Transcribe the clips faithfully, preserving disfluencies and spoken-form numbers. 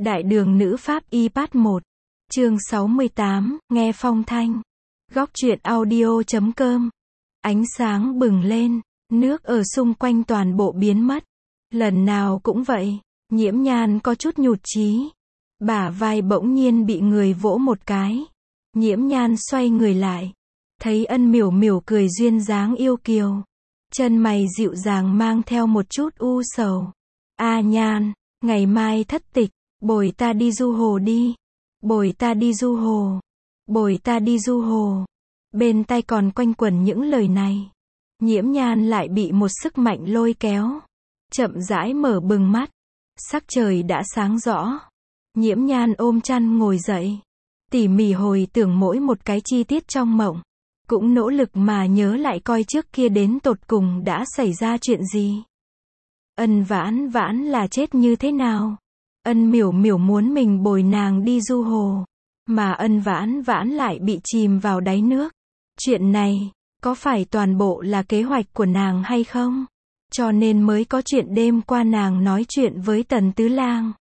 Đại đường nữ pháp y part một. Chương sáu mươi tám, nghe phong thanh. Góc truyện audio chấm com. Ánh sáng bừng lên, nước ở xung quanh toàn bộ biến mất. Lần nào cũng vậy, Nhiễm Nhan có chút nhụt chí. Bả vai bỗng nhiên bị người vỗ một cái. Nhiễm Nhan xoay người lại, thấy Ân Miểu Miểu cười duyên dáng yêu kiều. Chân mày dịu dàng mang theo một chút u sầu. A Nhan, ngày mai thất tịch, bồi ta đi du hồ đi. Bồi ta đi du hồ. Bồi ta đi du hồ. Bên tai còn quanh quẩn những lời này. Nhiễm Nhan lại bị một sức mạnh lôi kéo. Chậm rãi mở bừng mắt. Sắc trời đã sáng rõ. Nhiễm Nhan ôm chăn ngồi dậy. Tỉ mỉ hồi tưởng mỗi một cái chi tiết trong mộng. Cũng nỗ lực mà nhớ lại coi trước kia đến tột cùng đã xảy ra chuyện gì. Ân Vãn Vãn là chết như thế nào? Ân Miểu Miểu muốn mình bồi nàng đi du hồ, mà Ân Vãn Vãn lại bị chìm vào đáy nước. Chuyện này, có phải toàn bộ là kế hoạch của nàng hay không? Cho nên mới có chuyện đêm qua nàng nói chuyện với Tần Tứ Lang.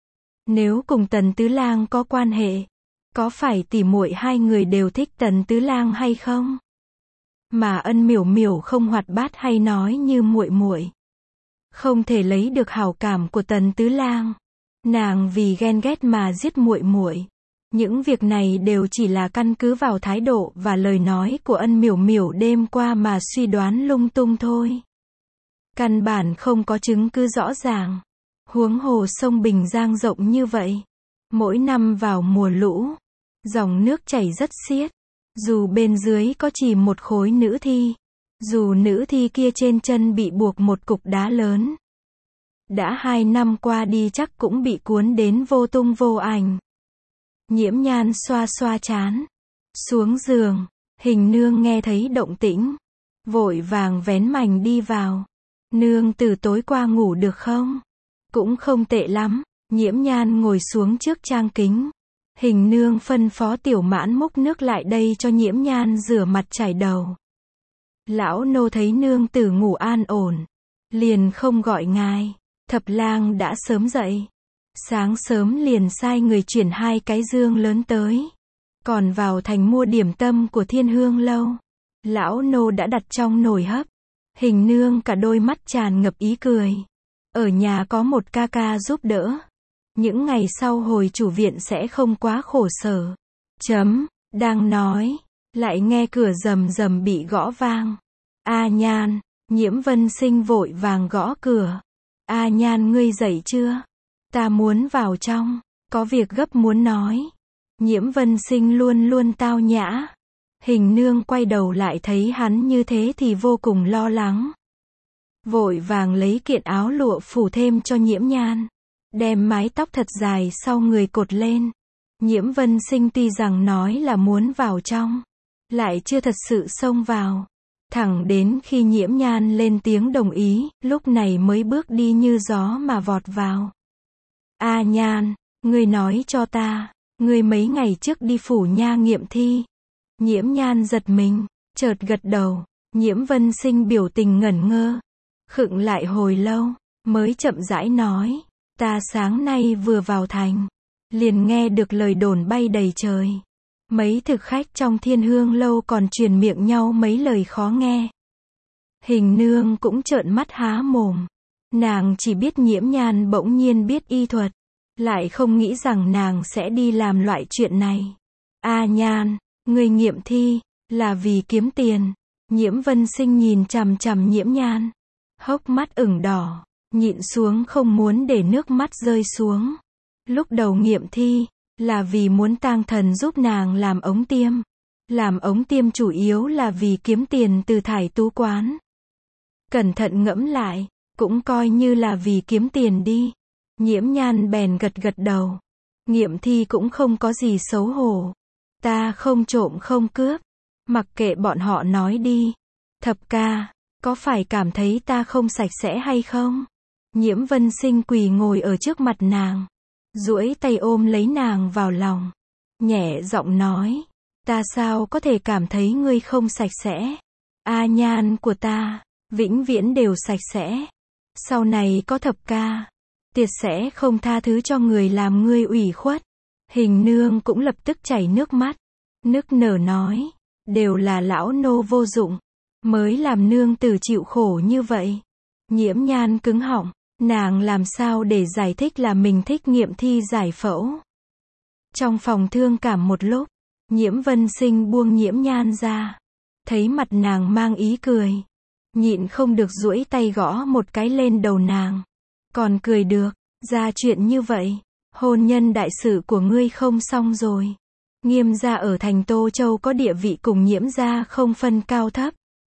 Nếu cùng Tần Tứ Lang có quan hệ, có phải tỉ muội hai người đều thích Tần Tứ Lang hay không? Mà Ân Miểu Miểu không hoạt bát hay nói như muội muội, không thể lấy được hảo cảm của Tần Tứ Lang. Nàng vì ghen ghét mà giết muội muội. Những việc này đều chỉ là căn cứ vào thái độ và lời nói của Ân Miểu Miểu đêm qua mà suy đoán lung tung thôi. Căn bản không có chứng cứ rõ ràng. Huống hồ sông Bình Giang rộng như vậy. Mỗi năm vào mùa lũ, dòng nước chảy rất xiết. Dù bên dưới có chỉ một khối nữ thi, dù nữ thi kia trên chân bị buộc một cục đá lớn, đã hai năm qua đi chắc cũng bị cuốn đến vô tung vô ảnh. Nhiễm Nhan xoa xoa trán, xuống giường. Hình nương nghe thấy động tĩnh, vội vàng vén mành đi vào. Nương từ tối qua ngủ được không? Cũng không tệ lắm. Nhiễm Nhan ngồi xuống trước trang kính. Hình nương phân phó Tiểu Mãn múc nước lại đây cho Nhiễm Nhan rửa mặt chải đầu. Lão nô thấy nương tử ngủ an ổn, liền không gọi ngài. Thập lang đã sớm dậy. Sáng sớm liền sai người chuyển hai cái dương lớn tới. Còn vào thành mua điểm tâm của Thiên Hương lâu. Lão nô đã đặt trong nồi hấp. Hình nương cả đôi mắt tràn ngập ý cười. Ở nhà có một ca ca giúp đỡ. Những ngày sau hồi chủ viện sẽ không quá khổ sở. Chấm, đang nói, lại nghe cửa rầm rầm bị gõ vang. A Nhan, Nhiễm Vân Sinh vội vàng gõ cửa. A Nhan ngươi dậy chưa? Ta muốn vào trong, có việc gấp muốn nói. Nhiễm Vân Sinh luôn luôn tao nhã. Hình nương quay đầu lại thấy hắn như thế thì vô cùng lo lắng. Vội vàng lấy kiện áo lụa phủ thêm cho Nhiễm Nhan. Đem mái tóc thật dài sau người cột lên. Nhiễm Vân Sinh tuy rằng nói là muốn vào trong, lại chưa thật sự xông vào. Thẳng đến khi Nhiễm Nhan lên tiếng đồng ý, lúc này mới bước đi như gió mà vọt vào. A Nhan, ngươi nói cho ta, ngươi mấy ngày trước đi phủ nha nghiệm thi. Nhiễm Nhan giật mình, chợt gật đầu. Nhiễm Vân Sinh biểu tình ngẩn ngơ, khựng lại hồi lâu, mới chậm rãi nói, ta sáng nay vừa vào thành, liền nghe được lời đồn bay đầy trời. Mấy thực khách trong Thiên Hương lâu còn truyền miệng nhau mấy lời khó nghe. Hình nương cũng trợn mắt há mồm. Nàng chỉ biết Nhiễm Nhan bỗng nhiên biết y thuật, lại không nghĩ rằng nàng sẽ đi làm loại chuyện này. A Nhan, ngươi nghiệm thi, là vì kiếm tiền. Nhiễm Vân Sinh nhìn chằm chằm Nhiễm Nhan, hốc mắt ửng đỏ, nhịn xuống không muốn để nước mắt rơi xuống. Lúc đầu nghiệm thi, là vì muốn tang thần giúp nàng làm ống tiêm. Làm ống tiêm chủ yếu là vì kiếm tiền từ thải tú quán. Cẩn thận ngẫm lại, cũng coi như là vì kiếm tiền đi. Nhiễm Nhan bèn gật gật đầu. Nghiệm thi cũng không có gì xấu hổ. Ta không trộm không cướp. Mặc kệ bọn họ nói đi. Thập ca, có phải cảm thấy ta không sạch sẽ hay không? Nhiễm Vân Sinh quỳ ngồi ở trước mặt nàng, duỗi tay ôm lấy nàng vào lòng, nhẹ giọng nói, ta sao có thể cảm thấy ngươi không sạch sẽ? A Nhan của ta, vĩnh viễn đều sạch sẽ. Sau này có thập ca, Tiệt sẽ không tha thứ cho người làm ngươi ủy khuất. Hình nương cũng lập tức chảy nước mắt, nức nở nói, đều là lão nô vô dụng, mới làm nương tử chịu khổ như vậy. Nhiễm Nhan cứng họng, nàng làm sao để giải thích là mình thích nghiệm thi giải phẫu. Trong phòng thương cảm một lúc, Nhiễm Vân Sinh buông Nhiễm Nhan ra, thấy mặt nàng mang ý cười, nhịn không được duỗi tay gõ một cái lên đầu nàng. Còn cười được, ra chuyện như vậy, hôn nhân đại sự của ngươi không xong rồi. Nghiêm gia ở thành Tô Châu có địa vị cùng Nhiễm gia không phân cao thấp.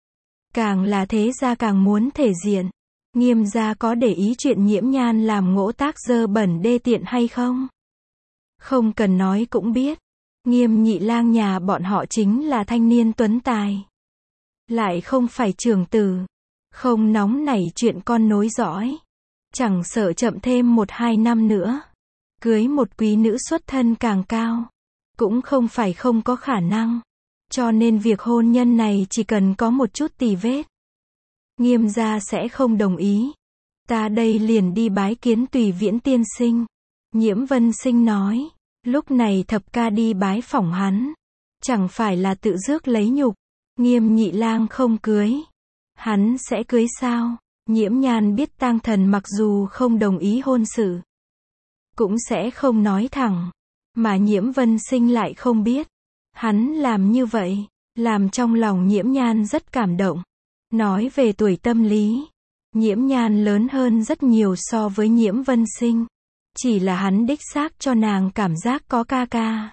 Càng là thế gia càng muốn thể diện. Nghiêm gia có để ý chuyện Nhiễm Nhan làm ngỗ tác dơ bẩn đê tiện hay không? Không cần nói cũng biết. Nghiêm nhị lang nhà bọn họ chính là thanh niên tuấn tài. Lại không phải trưởng tử. Không nóng nảy chuyện con nối dõi. Chẳng sợ chậm thêm một hai năm nữa. Cưới một quý nữ xuất thân càng cao. Cũng không phải không có khả năng. Cho nên việc hôn nhân này chỉ cần có một chút tì vết. Nghiêm gia sẽ không đồng ý. Ta đây liền đi bái kiến Tùy Viễn tiên sinh. Nhiễm Vân Sinh nói. Lúc này thập ca đi bái phỏng hắn. Chẳng phải là tự rước lấy nhục. Nghiêm nhị lang không cưới. Hắn sẽ cưới sao? Nhiễm Nhan biết Tang Thần mặc dù không đồng ý hôn sự. Cũng sẽ không nói thẳng. Mà Nhiễm Vân Sinh lại không biết. Hắn làm như vậy. Làm trong lòng Nhiễm Nhan rất cảm động. Nói về tuổi tâm lý. Nhiễm Nhan lớn hơn rất nhiều so với Nhiễm Vân Sinh. Chỉ là hắn đích xác cho nàng cảm giác có ca ca.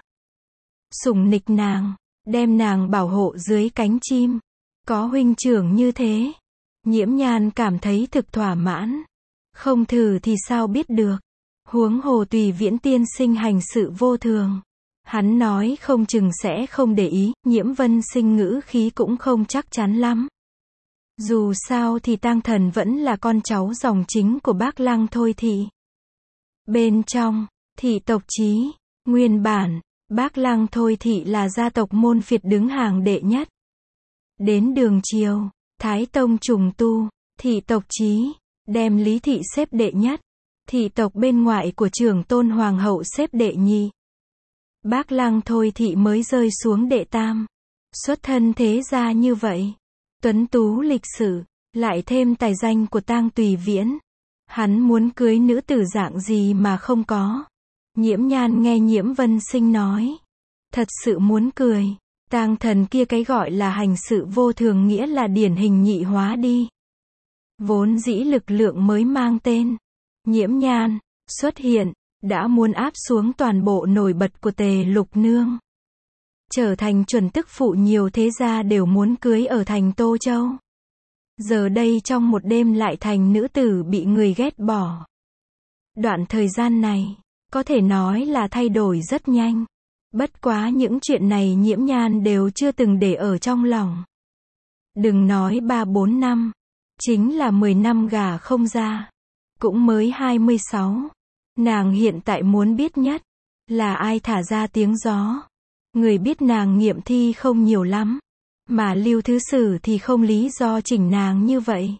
Sủng nịch nàng. Đem nàng bảo hộ dưới cánh chim. Có huynh trưởng như thế. Nhiễm Nhan cảm thấy thực thỏa mãn. Không thử thì sao biết được. Huống hồ Tùy Viễn tiên sinh hành sự vô thường. Hắn nói không chừng sẽ không để ý. Nhiễm Vân Sinh ngữ khí cũng không chắc chắn lắm. Dù sao thì Tang Thần vẫn là con cháu dòng chính của Bác Lăng thôi thị. Bên trong, thị tộc chí, nguyên bản, Bác Lăng thôi thị là gia tộc môn phiệt đứng hàng đệ nhất. Đến đường triều, Thái Tông trùng tu, thị tộc chí, đem Lý thị xếp đệ nhất. Thị tộc bên ngoại của trưởng tôn hoàng hậu xếp đệ nhì. Bác Lăng thôi thị mới rơi xuống đệ tam. Xuất thân thế gia như vậy. Tuấn tú lịch sử, lại thêm tài danh của Tang Tùy Viễn. Hắn muốn cưới nữ tử dạng gì mà không có. Nhiễm Nhan nghe Nhiễm Vân Sinh nói. Thật sự muốn cười. Tang Thần kia cái gọi là hành sự vô thường nghĩa là điển hình nhị hóa đi. Vốn dĩ lực lượng mới mang tên. Nhiễm Nhan, xuất hiện, đã muốn áp xuống toàn bộ nổi bật của Tề Lục Nương. Trở thành chuẩn tức phụ nhiều thế gia đều muốn cưới ở thành Tô Châu. Giờ đây trong một đêm lại thành nữ tử bị người ghét bỏ. Đoạn thời gian này, có thể nói là thay đổi rất nhanh. Bất quá những chuyện này Nhiễm Nhan đều chưa từng để ở trong lòng. Đừng nói ba bốn năm, chính là mười năm gả không ra. Cũng mới hai mươi sáu. Nàng hiện tại muốn biết nhất, là ai thả ra tiếng gió. Người biết nàng nghiệm thi không nhiều lắm. Mà Lưu Thứ Sử thì không lý do chỉnh nàng như vậy.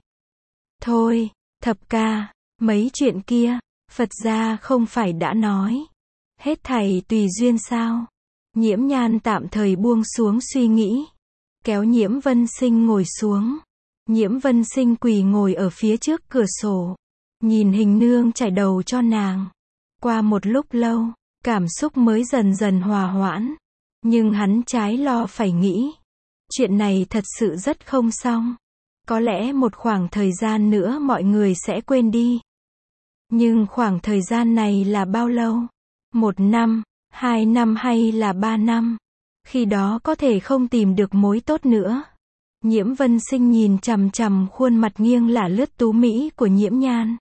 Thôi, thập ca, mấy chuyện kia, Phật gia không phải đã nói. Hết thảy tùy duyên sao. Nhiễm Nhan tạm thời buông xuống suy nghĩ. Kéo Nhiễm Vân Sinh ngồi xuống. Nhiễm Vân Sinh quỳ ngồi ở phía trước cửa sổ. Nhìn hình nương chải đầu cho nàng. Qua một lúc lâu, cảm xúc mới dần dần hòa hoãn. Nhưng hắn trái lo phải nghĩ. Chuyện này thật sự rất không xong. Có lẽ một khoảng thời gian nữa mọi người sẽ quên đi. Nhưng khoảng thời gian này là bao lâu? Một năm, hai năm hay là ba năm? Khi đó có thể không tìm được mối tốt nữa. Nhiễm Vân Sinh nhìn chằm chằm khuôn mặt nghiêng lả lướt tú mỹ của Nhiễm Nhan.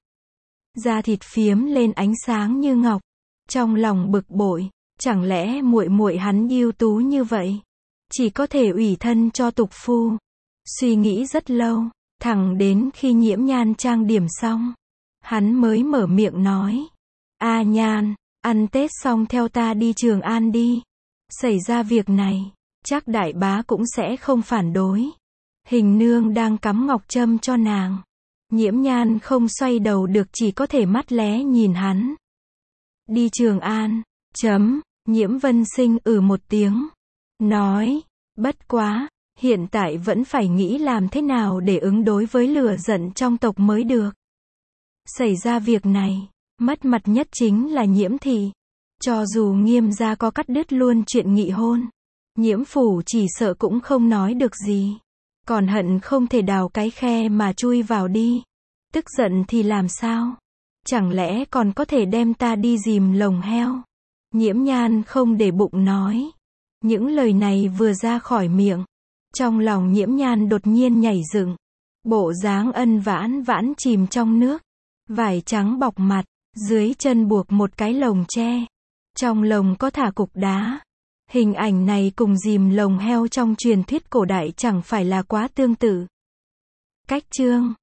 Da thịt phiếm lên ánh sáng như ngọc. Trong lòng bực bội, chẳng lẽ muội muội hắn ưu tú như vậy, chỉ có thể ủy thân cho tục phu. Suy nghĩ rất lâu, thẳng đến khi Nhiễm Nhan trang điểm xong, hắn mới mở miệng nói. A Nhan, ăn Tết xong theo ta đi Trường An đi. Xảy ra việc này, chắc đại bá cũng sẽ không phản đối. Hình nương đang cắm ngọc trâm cho nàng. Nhiễm Nhan không xoay đầu được, chỉ có thể mắt lé nhìn hắn. Đi Trường An, chấm, Nhiễm Vân Sinh ừ một tiếng. Nói, bất quá, hiện tại vẫn phải nghĩ làm thế nào để ứng đối với lửa giận trong tộc mới được. Xảy ra việc này, mất mặt nhất chính là Nhiễm thị. Cho dù Nghiêm gia có cắt đứt luôn chuyện nghị hôn, Nhiễm phủ chỉ sợ cũng không nói được gì. Còn hận không thể đào cái khe mà chui vào đi. Tức giận thì làm sao? Chẳng lẽ còn có thể đem ta đi dìm lồng heo? Nhiễm Nhan không để bụng nói. Những lời này vừa ra khỏi miệng, trong lòng Nhiễm Nhan đột nhiên nhảy dựng. Bộ dáng ân vãn vãn chìm trong nước, vải trắng bọc mặt, dưới chân buộc một cái lồng tre. Trong lồng có thả cục đá. Hình ảnh này cùng dìm lồng heo trong truyền thuyết cổ đại chẳng phải là quá tương tự. Cách chương